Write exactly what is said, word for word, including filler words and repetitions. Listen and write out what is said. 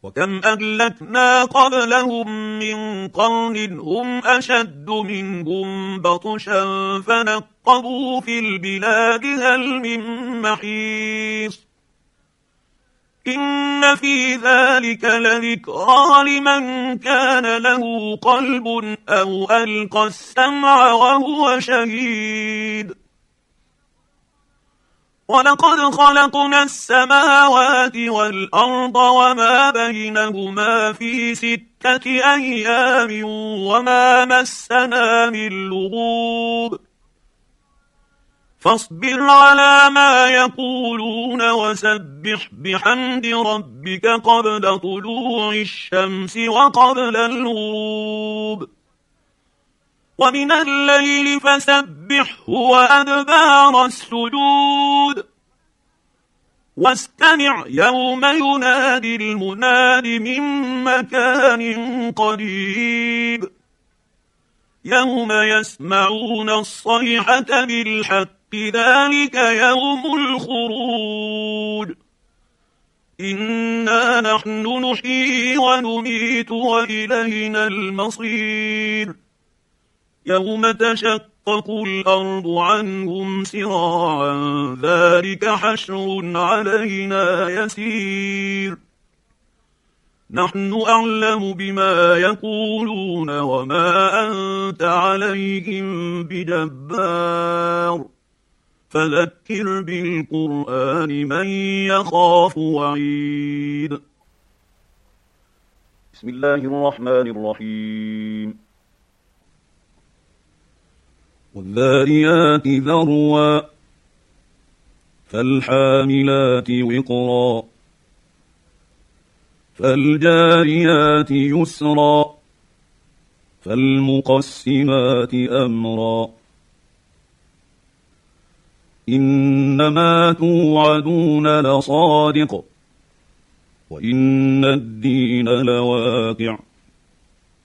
وكم أهلكنا قبلهم من قرن هم أشد منهم بطشا فنقبوا في البلاد هل من محيص إن في ذلك لذكرى لمن كان له قلب أو ألقى السمع وهو شهيد ولقد خلقنا السماوات والأرض وما بينهما في ستة أيام وما مسنا من لغوب فاصبر على ما يقولون وسبح بحمد ربك قبل طلوع الشمس وقبل الغروب ومن الليل فسبحه وأدبار السجود واستمع يوم ينادي المناد من مكان قريب يوم يسمعون الصيحة بالحق ذلك يوم الخروج إنا نحن نحيي ونميت وإلينا المصير يوم تشقق الأرض عنهم سراعا ذلك حشر علينا يسير نحن أعلم بما يقولون وما أنت عليهم بجبار فذكر بالقرآن من يخاف وعيد بسم الله الرحمن الرحيم والذاريات ذروا فالحاملات وقرا فالجاريات يسرا فالمقسمات أمرا إنما توعدون لصادق وإن الدين لواقع